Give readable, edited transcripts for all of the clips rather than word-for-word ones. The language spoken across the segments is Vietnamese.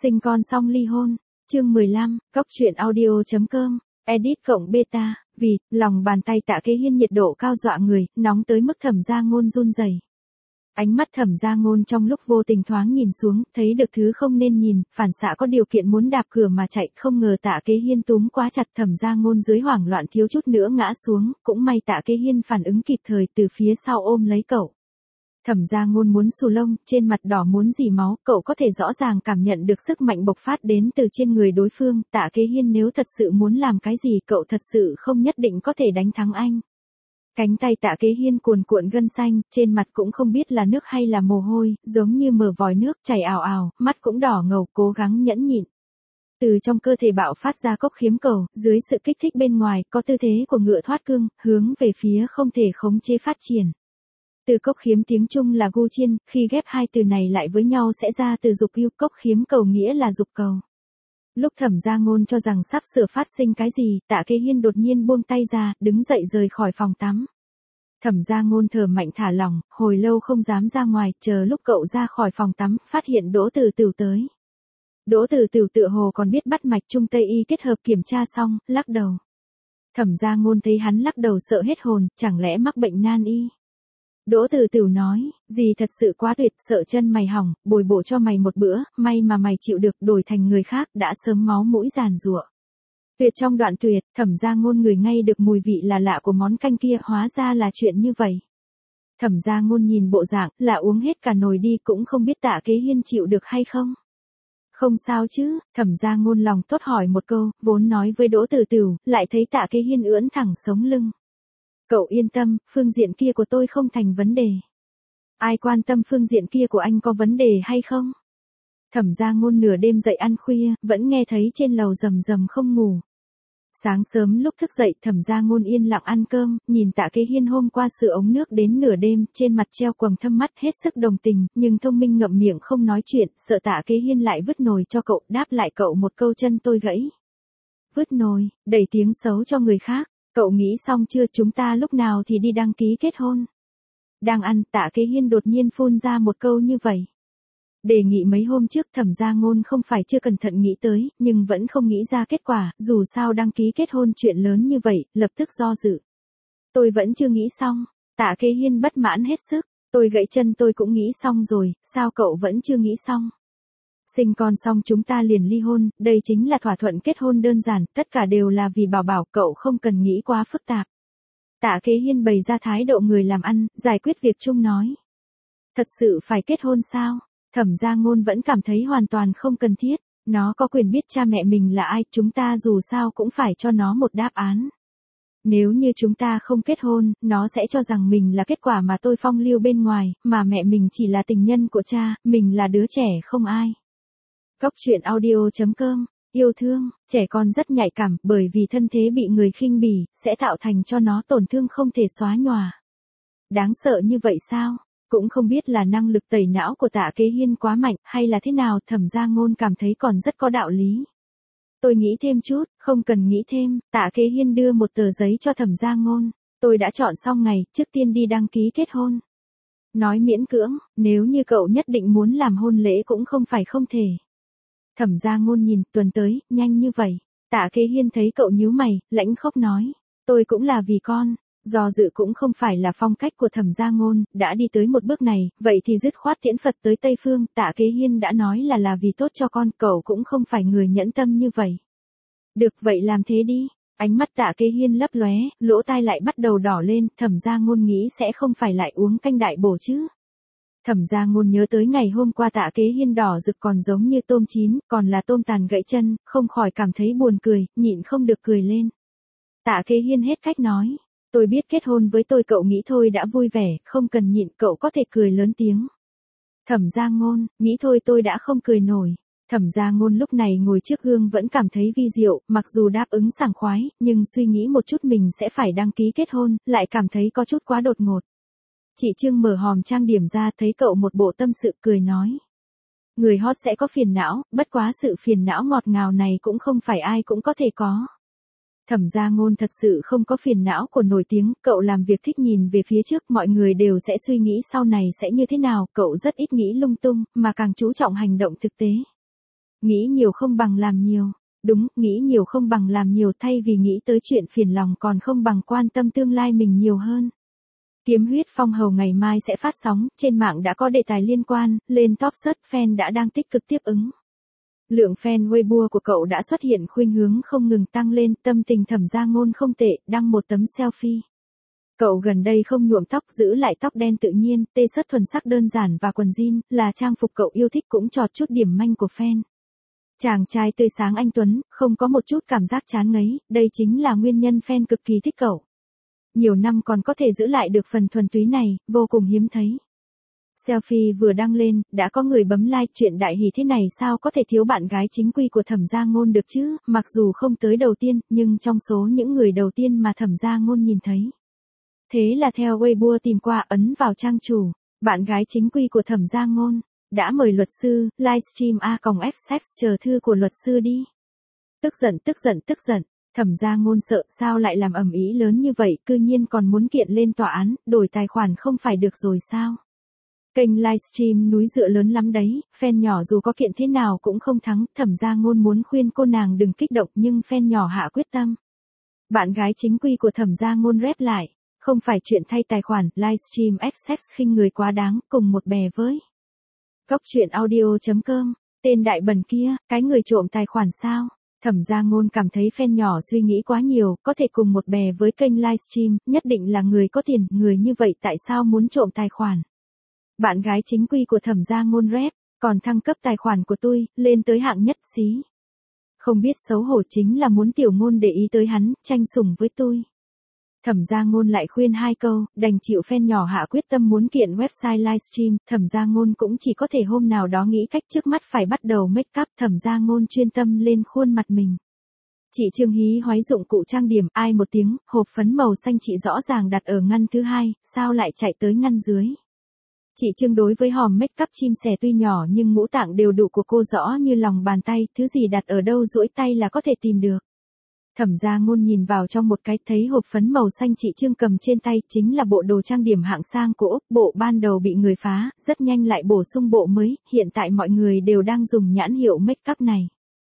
Sinh con xong ly hôn. Chương 15, Cóc truyện audio.com, edit cộng beta, vì, lòng bàn tay Tạ Kế Hiên nhiệt độ cao dọa người, nóng tới mức Thẩm Gia Ngôn run rẩy. Ánh mắt Thẩm Gia Ngôn trong lúc vô tình thoáng nhìn xuống, thấy được thứ không nên nhìn, phản xạ có điều kiện muốn đạp cửa mà chạy, không ngờ Tạ Kế Hiên túm quá chặt Thẩm Gia Ngôn dưới hoảng loạn thiếu chút nữa ngã xuống, cũng may Tạ Kế Hiên phản ứng kịp thời từ phía sau ôm lấy cậu. Thẩm Gia Ngôn muốn xù lông, trên mặt đỏ muốn rỉ máu, cậu có thể rõ ràng cảm nhận được sức mạnh bộc phát đến từ trên người đối phương, Tạ Kế Hiên nếu thật sự muốn làm cái gì cậu thật sự không nhất định có thể đánh thắng anh. Cánh tay Tạ Kế Hiên cuồn cuộn gân xanh, trên mặt cũng không biết là nước hay là mồ hôi, giống như mở vòi nước chảy ào ào, mắt cũng đỏ ngầu, cố gắng nhẫn nhịn. Từ trong cơ thể bạo phát ra cốc khiếm cầu, dưới sự kích thích bên ngoài, có tư thế của ngựa thoát cương, hướng về phía không thể khống chế phát triển. Từ cốc khiếm tiếng Trung là gu chiên, khi ghép hai từ này lại với nhau sẽ ra từ dục yêu, cốc khiếm cầu nghĩa là dục cầu. Lúc Thẩm Gia Ngôn cho rằng sắp sửa phát sinh cái gì, Tạ Kế Hiên đột nhiên buông tay ra, đứng dậy rời khỏi phòng tắm. Thẩm Gia Ngôn thở mạnh thả lỏng, hồi lâu không dám ra ngoài, chờ lúc cậu ra khỏi phòng tắm, phát hiện Đỗ Tử Tửu tới. Đỗ Tử Tửu tựa hồ còn biết bắt mạch Trung Tây y kết hợp kiểm tra xong, lắc đầu. Thẩm Gia Ngôn thấy hắn lắc đầu sợ hết hồn, chẳng lẽ mắc bệnh nan y. Đỗ Tử Tửu nói, gì thật sự quá tuyệt, sợ chân mày hỏng, bồi bổ cho mày một bữa, may mà mày chịu được, đổi thành người khác, đã sớm máu mũi giàn giụa. Tuyệt trong đoạn tuyệt, Thẩm Gia Ngôn ngửi ngay được mùi vị là lạ của món canh kia, hóa ra là chuyện như vậy. Thẩm Gia Ngôn nhìn bộ dạng, là uống hết cả nồi đi cũng không biết Tạ Kế Hiên chịu được hay không. Không sao chứ, Thẩm Gia Ngôn lòng tốt hỏi một câu, vốn nói với Đỗ Tử Tửu, lại thấy Tạ Kế Hiên ưỡn thẳng sống lưng. Cậu yên tâm, phương diện kia của tôi không thành vấn đề. Ai quan tâm phương diện kia của anh có vấn đề hay không? Thẩm Gia Ngôn nửa đêm dậy ăn khuya, vẫn nghe thấy trên lầu rầm rầm không ngủ. Sáng sớm lúc thức dậy Thẩm Gia Ngôn yên lặng ăn cơm, nhìn Tạ Kế Hiên hôm qua sửa ống nước đến nửa đêm, trên mặt treo quầng thâm mắt hết sức đồng tình, nhưng thông minh ngậm miệng không nói chuyện, sợ Tạ Kế Hiên lại vứt nồi cho cậu, đáp lại cậu một câu chân tôi gãy. Vứt nồi, đẩy tiếng xấu cho người khác. Cậu nghĩ xong chưa, chúng ta lúc nào thì đi đăng ký kết hôn? Đang ăn, Tạ Kế Hiên đột nhiên phun ra một câu như vậy. Đề nghị mấy hôm trước Thẩm Gia Ngôn không phải chưa cẩn thận nghĩ tới, nhưng vẫn không nghĩ ra kết quả, dù sao đăng ký kết hôn chuyện lớn như vậy, lập tức do dự. Tôi vẫn chưa nghĩ xong, Tạ Kế Hiên bất mãn hết sức, tôi gãy chân tôi cũng nghĩ xong rồi, sao cậu vẫn chưa nghĩ xong? Sinh con xong chúng ta liền ly hôn, đây chính là thỏa thuận kết hôn đơn giản, tất cả đều là vì bảo bảo, cậu không cần nghĩ quá phức tạp. Tạ Kế Hiên bày ra thái độ người làm ăn, giải quyết việc chung nói. Thật sự phải kết hôn sao? Thẩm Gia Ngôn vẫn cảm thấy hoàn toàn không cần thiết, nó có quyền biết cha mẹ mình là ai, chúng ta dù sao cũng phải cho nó một đáp án. Nếu như chúng ta không kết hôn, nó sẽ cho rằng mình là kết quả mà tôi phong lưu bên ngoài, mà mẹ mình chỉ là tình nhân của cha, mình là đứa trẻ không ai. Cóc truyện audio.com, yêu thương, trẻ con rất nhạy cảm, bởi vì thân thế bị người khinh bỉ, sẽ tạo thành cho nó tổn thương không thể xóa nhòa. Đáng sợ như vậy sao? Cũng không biết là năng lực tẩy não của Tạ Kế Hiên quá mạnh, hay là thế nào, Thẩm Gia Ngôn cảm thấy còn rất có đạo lý. Tôi nghĩ thêm chút, không cần nghĩ thêm, Tạ Kế Hiên đưa một tờ giấy cho Thẩm Gia Ngôn. Tôi đã chọn xong ngày, trước tiên đi đăng ký kết hôn. Nói miễn cưỡng, nếu như cậu nhất định muốn làm hôn lễ cũng không phải không thể. Thẩm Gia Ngôn nhìn, tuần tới, nhanh như vậy. Tạ Kế Hiên thấy cậu nhíu mày, lãnh khốc nói. Tôi cũng là vì con. Do dự cũng không phải là phong cách của Thẩm Gia Ngôn, đã đi tới một bước này, vậy thì dứt khoát tiễn Phật tới Tây Phương, Tạ Kế Hiên đã nói là vì tốt cho con, cậu cũng không phải người nhẫn tâm như vậy. Được vậy làm thế đi. Ánh mắt Tạ Kế Hiên lấp lóe, lỗ tai lại bắt đầu đỏ lên, Thẩm Gia Ngôn nghĩ sẽ không phải lại uống canh đại bổ chứ. Thẩm Gia Ngôn nhớ tới ngày hôm qua Tạ Kế Hiên đỏ rực còn giống như tôm chín, còn là tôm tàn gãy chân, không khỏi cảm thấy buồn cười, nhịn không được cười lên. Tạ Kế Hiên hết cách nói. Tôi biết kết hôn với tôi cậu nghĩ thôi đã vui vẻ, không cần nhịn, cậu có thể cười lớn tiếng. Thẩm Gia Ngôn, nghĩ thôi tôi đã không cười nổi. Thẩm Gia Ngôn lúc này ngồi trước gương vẫn cảm thấy vi diệu, mặc dù đáp ứng sảng khoái, nhưng suy nghĩ một chút mình sẽ phải đăng ký kết hôn, lại cảm thấy có chút quá đột ngột. Chị Trương mở hòm trang điểm ra thấy cậu một bộ tâm sự cười nói. Người hot sẽ có phiền não, bất quá sự phiền não ngọt ngào này cũng không phải ai cũng có thể có. Thẩm Gia Ngôn thật sự không có phiền não của nổi tiếng, cậu làm việc thích nhìn về phía trước, mọi người đều sẽ suy nghĩ sau này sẽ như thế nào, cậu rất ít nghĩ lung tung, mà càng chú trọng hành động thực tế. Nghĩ nhiều không bằng làm nhiều. Đúng, nghĩ nhiều không bằng làm nhiều, thay vì nghĩ tới chuyện phiền lòng còn không bằng quan tâm tương lai mình nhiều hơn. Kiếm huyết phong hầu ngày mai sẽ phát sóng, trên mạng đã có đề tài liên quan, lên top search fan đã đang tích cực tiếp ứng. Lượng fan Weibo của cậu đã xuất hiện khuynh hướng không ngừng tăng lên, tâm tình Thẩm Gia Ngôn không tệ, đăng một tấm selfie. Cậu gần đây không nhuộm tóc, giữ lại tóc đen tự nhiên, t-shirt thuần sắc đơn giản và quần jean, là trang phục cậu yêu thích, cũng chọt chút điểm manh của fan. Chàng trai tươi sáng anh tuấn, không có một chút cảm giác chán ngấy, đây chính là nguyên nhân fan cực kỳ thích cậu. Nhiều năm còn có thể giữ lại được phần thuần túy này, vô cùng hiếm thấy. Selfie vừa đăng lên, đã có người bấm like, chuyện đại hỷ thế này sao có thể thiếu bạn gái chính quy của Thẩm Gia Ngôn được chứ, mặc dù không tới đầu tiên, nhưng trong số những người đầu tiên mà Thẩm Gia Ngôn nhìn thấy. Thế là theo Weibo tìm qua, ấn vào trang chủ, bạn gái chính quy của Thẩm Gia Ngôn, đã mời luật sư, livestream a.fsex chờ thư của luật sư đi. Tức giận. Thẩm Gia Ngôn sợ sao lại làm ầm ĩ lớn như vậy, cư nhiên còn muốn kiện lên tòa án, đổi tài khoản không phải được rồi sao? Kênh livestream núi dựa lớn lắm đấy, fan nhỏ dù có kiện thế nào cũng không thắng, Thẩm Gia Ngôn muốn khuyên cô nàng đừng kích động nhưng fan nhỏ hạ quyết tâm. Bạn gái chính quy của Thẩm Gia Ngôn rep lại, không phải chuyện thay tài khoản, livestream fsex khinh người quá đáng, cùng một bè với. Góc truyện audio.com, tên đại bẩn kia, cái người trộm tài khoản sao? Thẩm Gia Ngôn cảm thấy fan nhỏ suy nghĩ quá nhiều, có thể cùng một bè với kênh livestream, nhất định là người có tiền, người như vậy tại sao muốn trộm tài khoản? Bạn gái chính quy của Thẩm Gia Ngôn rep, còn thăng cấp tài khoản của tôi, lên tới hạng nhất xí. Không biết xấu hổ chính là muốn Tiểu Ngôn để ý tới hắn, tranh sủng với tôi. Thẩm Gia Ngôn lại khuyên hai câu, đành chịu fan nhỏ hạ quyết tâm muốn kiện website livestream, Thẩm Gia Ngôn cũng chỉ có thể hôm nào đó nghĩ cách, trước mắt phải bắt đầu make up, Thẩm Gia Ngôn chuyên tâm lên khuôn mặt mình. Chị Trương hí hoáy dụng cụ trang điểm, ai một tiếng, hộp phấn màu xanh chị rõ ràng đặt ở ngăn thứ hai, sao lại chạy tới ngăn dưới. Chị Trương đối với hòm make up chim sẻ tuy nhỏ nhưng ngũ tạng đều đủ của cô rõ như lòng bàn tay, thứ gì đặt ở đâu duỗi tay là có thể tìm được. Thẩm Gia Ngôn nhìn vào trong một cái, thấy hộp phấn màu xanh chị Trương cầm trên tay, chính là bộ đồ trang điểm hạng sang của Úc, bộ ban đầu bị người phá, rất nhanh lại bổ sung bộ mới, hiện tại mọi người đều đang dùng nhãn hiệu make up này.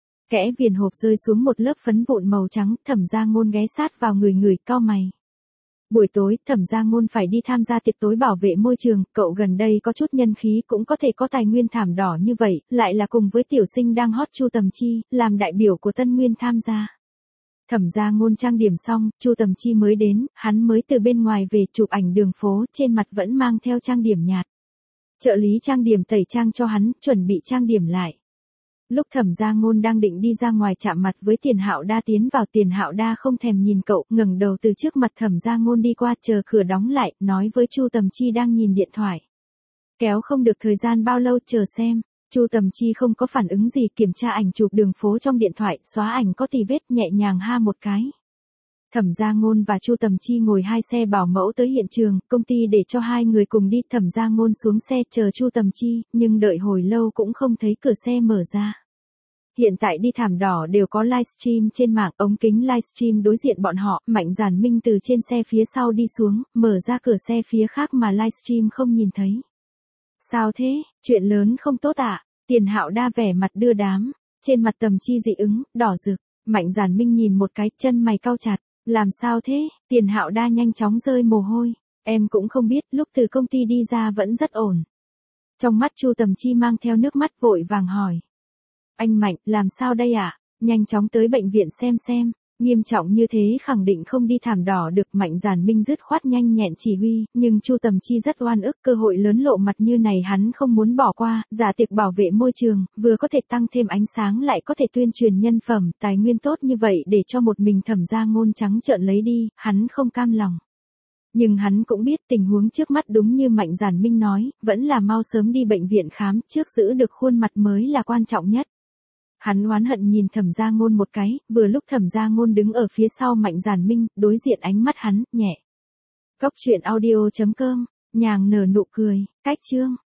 Kẽ viền hộp rơi xuống một lớp phấn vụn màu trắng, Thẩm Gia Ngôn ghé sát vào người cau mày. Buổi tối, Thẩm Gia Ngôn phải đi tham gia tiệc tối bảo vệ môi trường, cậu gần đây có chút nhân khí, cũng có thể có tài nguyên thảm đỏ như vậy, lại là cùng với tiểu sinh đang hot Chu Tầm Chi, làm đại biểu của Tân Nguyên tham gia. Thẩm Gia Ngôn trang điểm xong, Chu Tầm Chi mới đến, hắn mới từ bên ngoài về, chụp ảnh đường phố, trên mặt vẫn mang theo trang điểm nhạt. Trợ lý trang điểm tẩy trang cho hắn, chuẩn bị trang điểm lại. Lúc Thẩm Gia Ngôn đang định đi ra ngoài chạm mặt với Tiền Hạo Đa tiến vào, Tiền Hạo Đa không thèm nhìn cậu, ngẩng đầu từ trước mặt Thẩm Gia Ngôn đi qua, chờ cửa đóng lại, nói với Chu Tầm Chi đang nhìn điện thoại. Kéo không được thời gian bao lâu, chờ xem. Chu Tầm Chi không có phản ứng gì, kiểm tra ảnh chụp đường phố trong điện thoại, xóa ảnh có tì vết, nhẹ nhàng ha một cái. Thẩm Gia Ngôn và Chu Tầm Chi ngồi hai xe bảo mẫu tới hiện trường, công ty để cho hai người cùng đi, Thẩm Gia Ngôn xuống xe chờ Chu Tầm Chi, nhưng đợi hồi lâu cũng không thấy cửa xe mở ra. Hiện tại đi thảm đỏ đều có livestream trên mạng, ống kính livestream đối diện bọn họ, Mạnh Giản Minh từ trên xe phía sau đi xuống, mở ra cửa xe phía khác mà livestream không nhìn thấy. Sao thế, chuyện lớn không tốt à? Tiền Hạo Đa vẻ mặt đưa đám, trên mặt Tầm Chi dị ứng, đỏ rực. Mạnh Giản Minh nhìn một cái, chân mày cau chặt, làm sao thế? Tiền Hạo Đa nhanh chóng rơi mồ hôi, em cũng không biết, lúc từ công ty đi ra vẫn rất ổn. Trong mắt Chu Tầm Chi mang theo nước mắt, vội vàng hỏi. Anh Mạnh, làm sao đây ạ? Nhanh chóng tới bệnh viện xem. Nghiêm trọng như thế khẳng định không đi thảm đỏ được, Mạnh Giản Minh dứt khoát nhanh nhẹn chỉ huy, nhưng Chu Tầm Chi rất oan ức, cơ hội lớn lộ mặt như này hắn không muốn bỏ qua, giả tiệc bảo vệ môi trường, vừa có thể tăng thêm ánh sáng lại có thể tuyên truyền nhân phẩm, tài nguyên tốt như vậy để cho một mình Thẩm Gia Ngôn trắng trợn lấy đi, hắn không cam lòng. Nhưng hắn cũng biết tình huống trước mắt đúng như Mạnh Giản Minh nói, vẫn là mau sớm đi bệnh viện khám, trước giữ được khuôn mặt mới là quan trọng nhất. Hắn oán hận nhìn Thẩm Gia Ngôn một cái, vừa lúc Thẩm Gia Ngôn đứng ở phía sau Mạnh Giản Minh, đối diện ánh mắt hắn, nhẹ. Góc truyện audio.com, nhàng nở nụ cười, cách chương.